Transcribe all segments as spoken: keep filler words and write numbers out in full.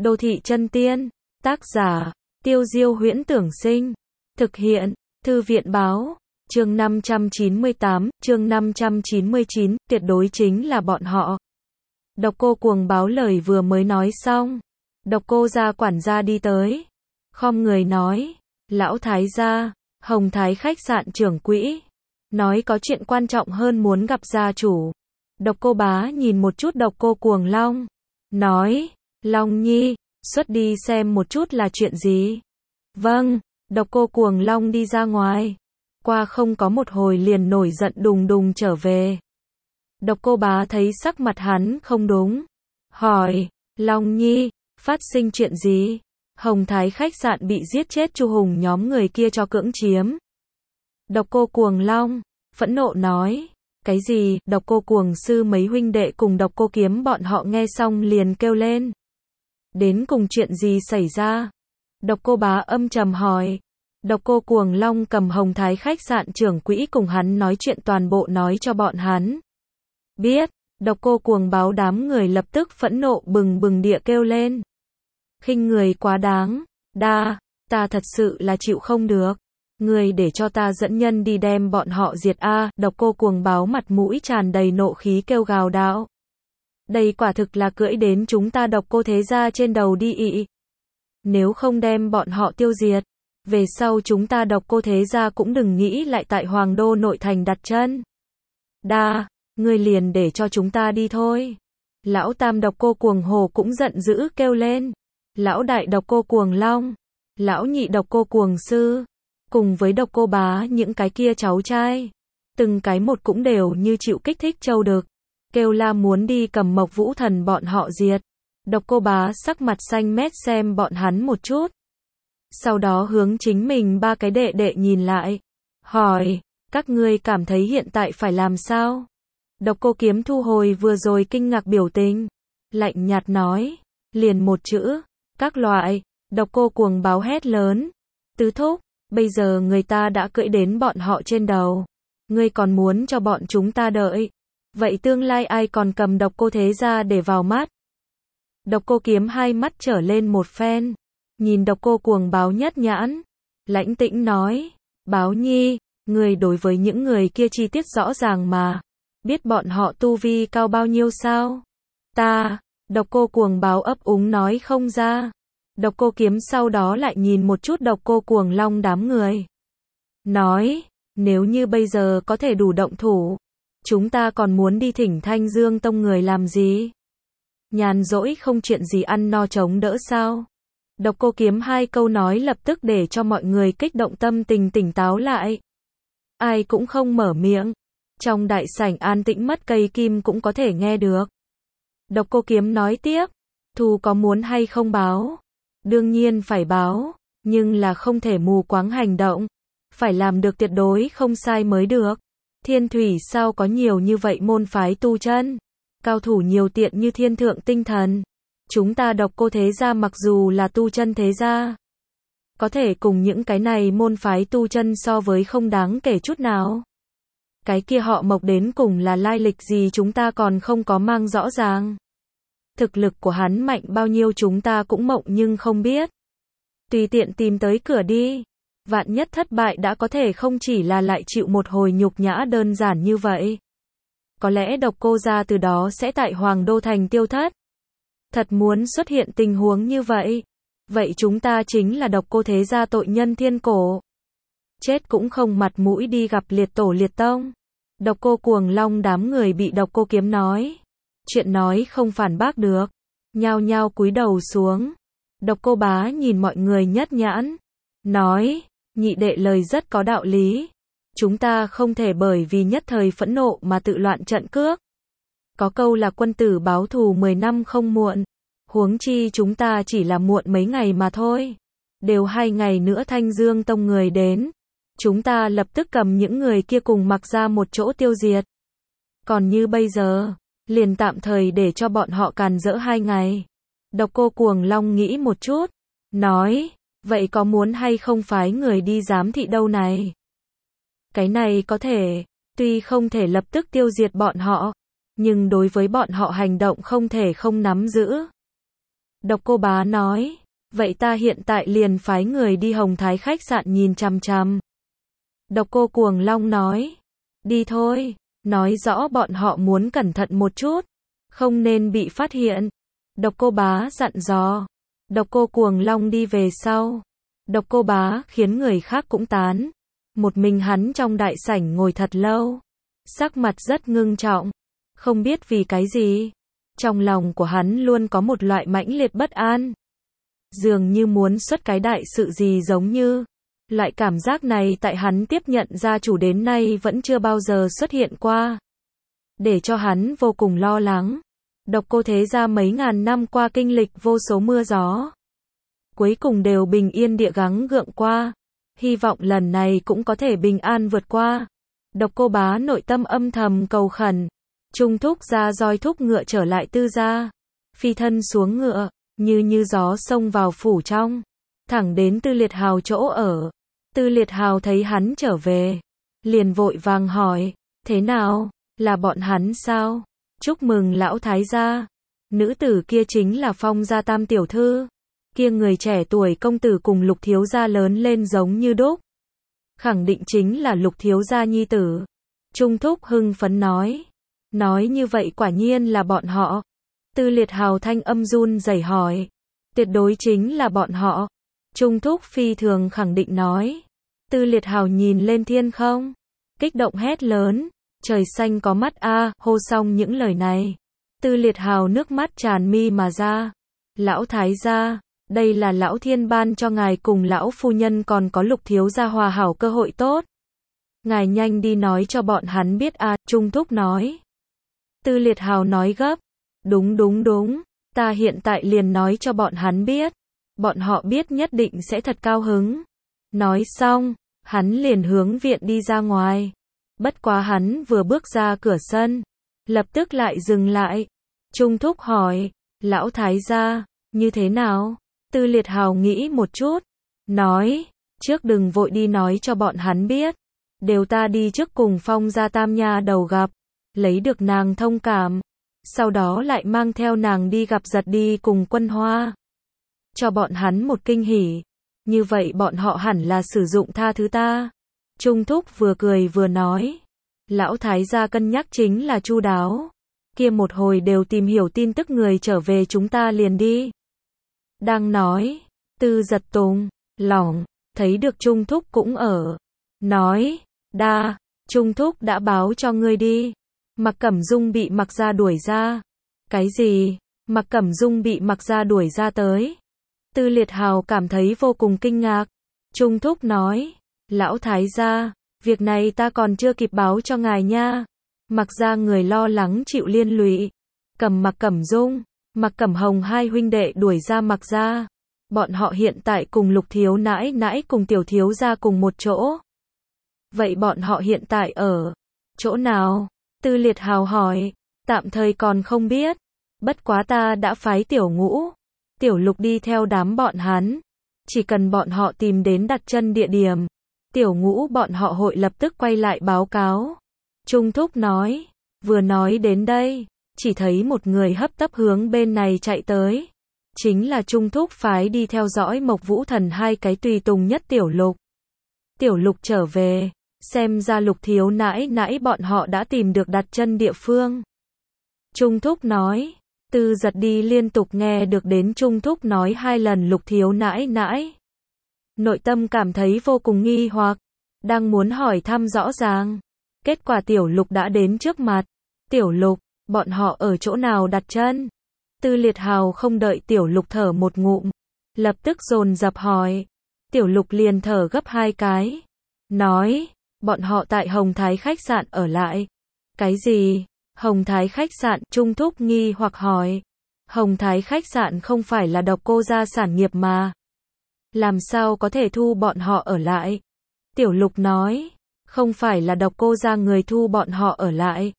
Đô thị chân tiên, tác giả, Tiêu Diêu Huyễn Tưởng Sinh, thực hiện, Thư viện Báo, chương năm trăm chín mươi tám, chương năm trăm chín mươi chín, tuyệt đối chính là bọn họ. Độc Cô Cuồng báo lời vừa mới nói xong, Độc Cô gia quản gia đi tới, khom người nói, lão thái gia, Hồng Thái khách sạn trưởng quỹ, nói có chuyện quan trọng hơn muốn gặp gia chủ. Độc Cô bá nhìn một chút Độc Cô Cuồng Long, nói, Long Nhi, xuất đi xem một chút là chuyện gì. Vâng, Độc Cô Cuồng Long đi ra ngoài, qua không có một hồi liền nổi giận đùng đùng trở về. Độc Cô bá thấy sắc mặt hắn không đúng, hỏi, Long Nhi, phát sinh chuyện gì? Hồng Thái khách sạn bị giết chết Chu Hùng nhóm người kia cho cưỡng chiếm. Độc Cô Cuồng Long phẫn nộ nói, cái gì? Độc Cô Cuồng sư mấy huynh đệ cùng Độc Cô Kiếm bọn họ nghe xong liền kêu lên. Đến cùng chuyện gì xảy ra? Độc Cô bá âm trầm hỏi. Độc Cô Cuồng Long cầm Hồng Thái khách sạn trưởng quỹ cùng hắn nói chuyện toàn bộ nói cho bọn hắn. Biết, Độc Cô Cuồng báo đám người lập tức phẫn nộ bừng bừng địa kêu lên. Khinh người quá đáng, đa, ta thật sự là chịu không được. Người để cho ta dẫn nhân đi đem bọn họ diệt a. Độc Cô Cuồng báo mặt mũi tràn đầy nộ khí kêu gào đạo. Đây quả thực là cưỡi đến chúng ta Độc Cô thế gia trên đầu đi ị. Nếu không đem bọn họ tiêu diệt, về sau chúng ta Độc Cô thế gia cũng đừng nghĩ lại tại Hoàng Đô nội thành đặt chân. Đa, ngươi liền để cho chúng ta đi thôi. Lão tam Độc Cô Cuồng Hồ cũng giận dữ kêu lên. Lão đại Độc Cô Cuồng Long, lão nhị Độc Cô Cuồng Sư, cùng với Độc Cô bá những cái kia cháu trai, từng cái một cũng đều như chịu kích thích châu đực, kêu la muốn đi cầm Mộc Vũ Thần bọn họ diệt. Độc Cô bá sắc mặt xanh mét xem bọn hắn một chút, sau đó hướng chính mình ba cái đệ đệ nhìn lại, hỏi, các ngươi cảm thấy hiện tại phải làm sao? Độc Cô Kiếm thu hồi vừa rồi kinh ngạc biểu tình, lạnh nhạt nói, liền một chữ, các loại. Độc Cô Cuồng báo hét lớn, tứ thúc, bây giờ người ta đã cưỡi đến bọn họ trên đầu, ngươi còn muốn cho bọn chúng ta đợi, vậy tương lai ai còn cầm Độc Cô thế gia để vào mắt? Độc Cô Kiếm hai mắt trở lên một phen, nhìn Độc Cô Cuồng báo nhất nhãn, lãnh tĩnh nói, báo nhi, người đối với những người kia chi tiết rõ ràng mà, biết bọn họ tu vi cao bao nhiêu sao? Ta, Độc Cô Cuồng báo ấp úng nói không ra. Độc Cô Kiếm sau đó lại nhìn một chút Độc Cô Cuồng Long đám người, nói, nếu như bây giờ có thể đủ động thủ, chúng ta còn muốn đi thỉnh Thanh Dương Tông người làm gì? Nhàn rỗi không chuyện gì ăn no chống đỡ sao? Độc Cô Kiếm hai câu nói lập tức để cho mọi người kích động tâm tình tỉnh táo lại. Ai cũng không mở miệng, trong đại sảnh an tĩnh mất cây kim cũng có thể nghe được. Độc Cô Kiếm nói tiếp, thù có muốn hay không báo? Đương nhiên phải báo, nhưng là không thể mù quáng hành động, phải làm được tuyệt đối không sai mới được. Thiên Thủy sao có nhiều như vậy môn phái tu chân, cao thủ nhiều tiện như Thiên Thượng Tinh Thần. Chúng ta Độc Cô thế gia mặc dù là tu chân thế gia, có thể cùng những cái này môn phái tu chân so với không đáng kể chút nào. Cái kia họ Mộc đến cùng là lai lịch gì chúng ta còn không có mang rõ ràng. Thực lực của hắn mạnh bao nhiêu chúng ta cũng mộng nhưng không biết. Tùy tiện tìm tới cửa đi. Vạn nhất thất bại đã có thể không chỉ là lại chịu một hồi nhục nhã đơn giản như vậy. Có lẽ Độc Cô gia từ đó sẽ tại Hoàng Đô thành tiêu thất. Thật muốn xuất hiện tình huống như vậy, vậy chúng ta chính là Độc Cô thế gia tội nhân thiên cổ. Chết cũng không mặt mũi đi gặp liệt tổ liệt tông. Độc Cô Cuồng Long đám người bị Độc Cô Kiếm nói, chuyện nói không phản bác được, nhao nhao cúi đầu xuống. Độc Cô bá nhìn mọi người nhất nhãn, nói, nhị đệ lời rất có đạo lý. Chúng ta không thể bởi vì nhất thời phẫn nộ mà tự loạn trận cước. Có câu là quân tử báo thù mười năm không muộn, huống chi chúng ta chỉ là muộn mấy ngày mà thôi. Đều hai ngày nữa Thanh Dương Tông người đến, chúng ta lập tức cầm những người kia cùng mặc ra một chỗ tiêu diệt. Còn như bây giờ, liền tạm thời để cho bọn họ càn rỡ hai ngày. Độc Cô Cuồng Long nghĩ một chút, nói, vậy có muốn hay không phái người đi giám thị đâu này? Cái này có thể, tuy không thể lập tức tiêu diệt bọn họ, nhưng đối với bọn họ hành động không thể không nắm giữ. Độc Cô Bá nói, vậy ta hiện tại liền phái người đi Hồng Thái khách sạn nhìn chằm chằm. Độc Cô Cuồng Long nói, đi thôi, nói rõ bọn họ muốn cẩn thận một chút, không nên bị phát hiện. Độc Cô Bá dặn dò. Độc Cô Cuồng Long đi về sau. Độc Cô Bá khiến người khác cũng tán. Một mình hắn trong đại sảnh ngồi thật lâu. Sắc mặt rất ngưng trọng. Không biết vì cái gì. Trong lòng của hắn luôn có một loại mãnh liệt bất an. Dường như muốn xuất cái đại sự gì giống như. Loại cảm giác này tại hắn tiếp nhận gia chủ đến nay vẫn chưa bao giờ xuất hiện qua. Để cho hắn vô cùng lo lắng. Độc Cô thế gia mấy ngàn năm qua kinh lịch vô số mưa gió. Cuối cùng đều bình yên địa gắng gượng qua. Hy vọng lần này cũng có thể bình an vượt qua. Độc Cô Bá nội tâm âm thầm cầu khẩn. Trung thúc ra roi thúc ngựa trở lại Tư gia. Phi thân xuống ngựa, như như gió xông vào phủ trong. Thẳng đến Tư Liệt Hào chỗ ở. Tư Liệt Hào thấy hắn trở về. Liền vội vàng hỏi, thế nào, là bọn hắn sao? Chúc mừng lão thái gia. Nữ tử kia chính là Phong gia tam tiểu thư. Kia người trẻ tuổi công tử cùng Lục thiếu gia lớn lên giống như đúc. Khẳng định chính là Lục thiếu gia nhi tử. Trung thúc hưng phấn nói. Nói như vậy quả nhiên là bọn họ. Tư Liệt Hào thanh âm run rẩy hỏi. Tuyệt đối chính là bọn họ. Trung thúc phi thường khẳng định nói. Tư Liệt Hào nhìn lên thiên không. Kích động hét lớn. Trời xanh có mắt a, hô xong những lời này. Tư Liệt Hào nước mắt tràn mi mà ra. Lão thái gia, đây là lão thiên ban cho ngài cùng lão phu nhân còn có Lục thiếu gia hòa hảo cơ hội tốt. Ngài nhanh đi nói cho bọn hắn biết a, Trung thúc nói. Tư Liệt Hào nói gấp. Đúng đúng đúng, ta hiện tại liền nói cho bọn hắn biết. Bọn họ biết nhất định sẽ thật cao hứng. Nói xong, hắn liền hướng viện đi ra ngoài. Bất quá hắn vừa bước ra cửa sân, lập tức lại dừng lại. Trung thúc hỏi, lão thái gia, như thế nào? Tư Liệt Hào nghĩ một chút, nói, trước đừng vội đi nói cho bọn hắn biết. Đều ta đi trước cùng Phong gia tam nha đầu gặp, lấy được nàng thông cảm. Sau đó lại mang theo nàng đi gặp Giật đi cùng Quân Hoa. Cho bọn hắn một kinh hỉ. Như vậy bọn họ hẳn là sử dụng tha thứ ta. Trung thúc vừa cười vừa nói. Lão thái gia cân nhắc chính là chu đáo. Kia một hồi đều tìm hiểu tin tức người trở về chúng ta liền đi. Đang nói, Tư Giật Tùng, lỏng, thấy được Trung thúc cũng ở. Nói, đa, Trung thúc đã báo cho ngươi đi. Mạc Cẩm Dung bị Mạc gia đuổi ra. Cái gì? Mạc Cẩm Dung bị Mạc gia đuổi ra tới. Tư Liệt Hào cảm thấy vô cùng kinh ngạc. Trung thúc nói, lão thái gia, việc này ta còn chưa kịp báo cho ngài nha. Mạc gia người lo lắng chịu liên lụy. Cầm Mạc Cẩm Dung, Mạc Cẩm Hồng hai huynh đệ đuổi ra Mạc gia. Bọn họ hiện tại cùng Lục thiếu nãi nãi cùng Tiểu thiếu gia cùng một chỗ. Vậy bọn họ hiện tại ở chỗ nào? Tư Liệt Hào hỏi, tạm thời còn không biết. Bất quá ta đã phái Tiểu Ngũ, Tiểu Lục đi theo đám bọn hắn. Chỉ cần bọn họ tìm đến đặt chân địa điểm, Tiểu Ngũ bọn họ hội lập tức quay lại báo cáo. Trung thúc nói, vừa nói đến đây, chỉ thấy một người hấp tấp hướng bên này chạy tới. Chính là Trung thúc phái đi theo dõi Mộc Vũ Thần hai cái tùy tùng nhất Tiểu Lục. Tiểu Lục trở về, xem ra Lục thiếu nãi nãi bọn họ đã tìm được đặt chân địa phương. Trung thúc nói, Tư Giật đi liên tục nghe được đến Trung thúc nói hai lần Lục thiếu nãi nãi. Nội tâm cảm thấy vô cùng nghi hoặc, đang muốn hỏi thăm rõ ràng. Kết quả Tiểu Lục đã đến trước mặt. Tiểu Lục, bọn họ ở chỗ nào đặt chân? Tư Liệt Hào không đợi Tiểu Lục thở một ngụm, lập tức dồn dập hỏi. Tiểu Lục liền thở gấp hai cái. Nói, bọn họ tại Hồng Thái khách sạn ở lại. Cái gì? Hồng Thái khách sạn? Trung thúc nghi hoặc hỏi. Hồng Thái khách sạn không phải là Độc Cô gia sản nghiệp mà. Làm sao có thể thu bọn họ ở lại? Tiểu Lục nói, không phải là Độc Cô gia người thu bọn họ ở lại,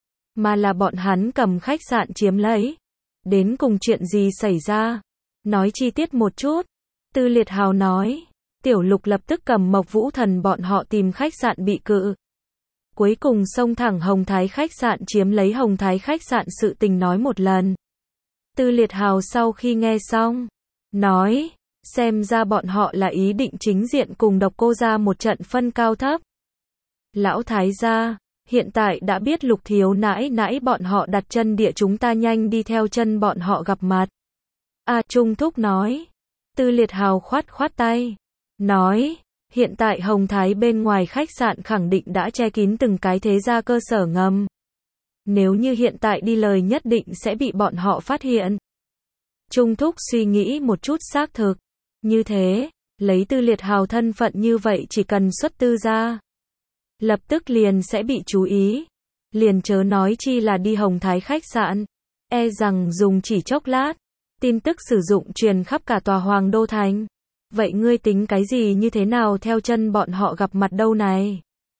mà là bọn hắn cầm khách sạn chiếm lấy. Đến cùng chuyện gì xảy ra? Nói chi tiết một chút. Tư Liệt Hào nói. Tiểu Lục lập tức cầm Mộc Vũ Thần bọn họ tìm khách sạn bị cự. Cuối cùng xông thẳng Hồng Thái khách sạn chiếm lấy Hồng Thái khách sạn sự tình nói một lần. Tư Liệt Hào sau khi nghe xong, nói, xem ra bọn họ là ý định chính diện cùng Độc Cô gia một trận phân cao thấp. Lão Thái gia, hiện tại đã biết Lục thiếu nãi nãi bọn họ đặt chân địa, chúng ta nhanh đi theo chân bọn họ gặp mặt. A Trung Thúc nói. Tư Liệt Hào khoát khoát tay, nói, hiện tại Hồng Thái bên ngoài khách sạn khẳng định đã che kín từng cái thế gia cơ sở ngầm. Nếu như hiện tại đi lời nhất định sẽ bị bọn họ phát hiện. Trung Thúc suy nghĩ một chút xác thực. Như thế, lấy Tư Liệt Hào thân phận như vậy chỉ cần xuất tư gia, lập tức liền sẽ bị chú ý. Liền chớ nói chi là đi Hồng Thái khách sạn. E rằng dùng chỉ chốc lát, tin tức sử dụng truyền khắp cả tòa Hoàng Đô Thành. Vậy ngươi tính cái gì như thế nào theo chân bọn họ gặp mặt đâu này?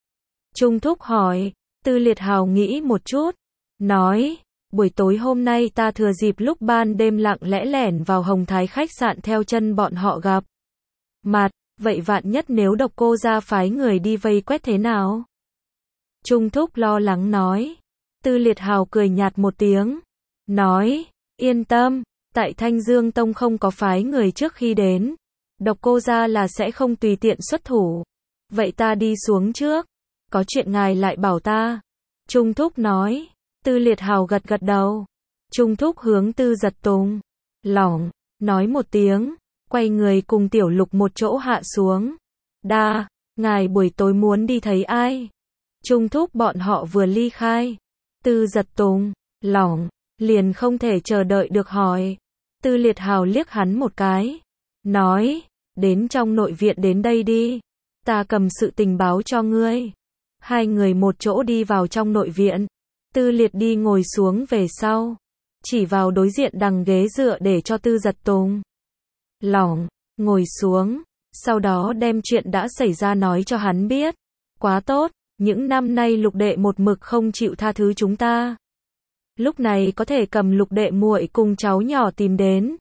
Trung Thúc hỏi. Tư Liệt Hào nghĩ một chút, nói, buổi tối hôm nay ta thừa dịp lúc ban đêm lặng lẽ lẻn vào Hồng Thái khách sạn theo chân bọn họ gặp mặt, vậy vạn nhất nếu Độc Cô gia phái người đi vây quét thế nào? Trung Thúc lo lắng nói. Tư Liệt Hào cười nhạt một tiếng, nói, yên tâm, tại Thanh Dương Tông không có phái người trước khi đến, Độc Cô gia là sẽ không tùy tiện xuất thủ. Vậy ta đi xuống trước, có chuyện ngài lại bảo ta. Trung Thúc nói. Tư Liệt Hào gật gật đầu. Trung Thúc hướng Tư Giật Tùng, lỏng, nói một tiếng, quay người cùng Tiểu Lục một chỗ hạ xuống. Đa, ngài buổi tối muốn đi thấy ai? Trung Thúc bọn họ vừa ly khai. Tư Giật Tùng, lỏng, liền không thể chờ đợi được hỏi. Tư Liệt Hào liếc hắn một cái, nói, đến trong nội viện đến đây đi, ta cầm sự tình báo cho ngươi. Hai người một chỗ đi vào trong nội viện. Tư Liệt đi ngồi xuống về sau, chỉ vào đối diện đằng ghế dựa để cho Tư Giật Tùng, lỏng, ngồi xuống, sau đó đem chuyện đã xảy ra nói cho hắn biết. Quá tốt, những năm nay Lục đệ một mực không chịu tha thứ chúng ta. Lúc này có thể cầm Lục đệ muội cùng cháu nhỏ tìm đến,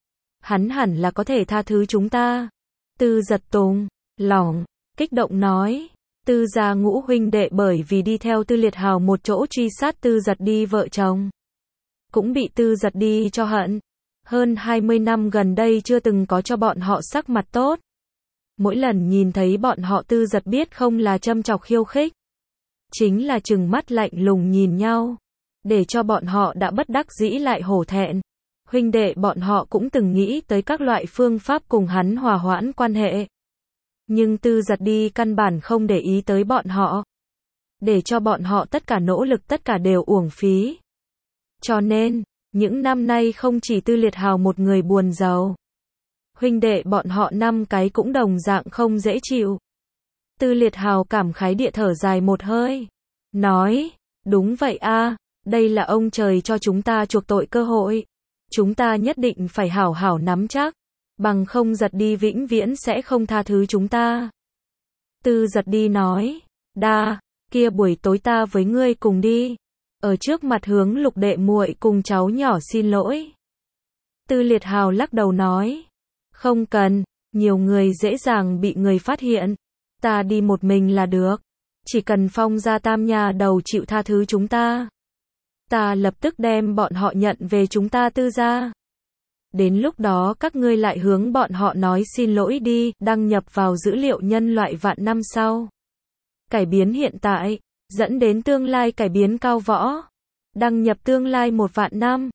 hắn hẳn là có thể tha thứ chúng ta. Tư Giật Tùng, lỏng, kích động nói. Tư gia ngũ huynh đệ bởi vì đi theo Tư Liệt Hào một chỗ truy sát Tư Giật đi vợ chồng, cũng bị Tư Giật đi cho hận. Hơn hai mươi năm gần đây chưa từng có cho bọn họ sắc mặt tốt. Mỗi lần nhìn thấy bọn họ Tư Giật biết không là châm chọc khiêu khích, chính là trừng mắt lạnh lùng nhìn nhau, để cho bọn họ đã bất đắc dĩ lại hổ thẹn. Huynh đệ bọn họ cũng từng nghĩ tới các loại phương pháp cùng hắn hòa hoãn quan hệ. Nhưng Tư Giật đi căn bản không để ý tới bọn họ, để cho bọn họ tất cả nỗ lực tất cả đều uổng phí. Cho nên, những năm nay không chỉ Tư Liệt Hào một người buồn giàu, huynh đệ bọn họ năm cái cũng đồng dạng không dễ chịu. Tư Liệt Hào cảm khái địa thở dài một hơi, nói, đúng vậy a, đây là ông trời cho chúng ta chuộc tội cơ hội. Chúng ta nhất định phải hảo hảo nắm chắc, bằng không Giật đi vĩnh viễn sẽ không tha thứ chúng ta. Tư Giật đi nói, đa, kia buổi tối ta với ngươi cùng đi, ở trước mặt hướng Lục đệ muội cùng cháu nhỏ xin lỗi. Tư Liệt Hào lắc đầu nói, không cần, nhiều người dễ dàng bị người phát hiện, ta đi một mình là được, chỉ cần Phong gia tam nhà đầu chịu tha thứ chúng ta, ta lập tức đem bọn họ nhận về chúng ta Tư gia. Đến lúc đó các ngươi lại hướng bọn họ nói xin lỗi đi, đăng nhập vào dữ liệu nhân loại vạn năm sau. Cải biến hiện tại, dẫn đến tương lai cải biến cao võ. Đăng nhập tương lai một vạn năm.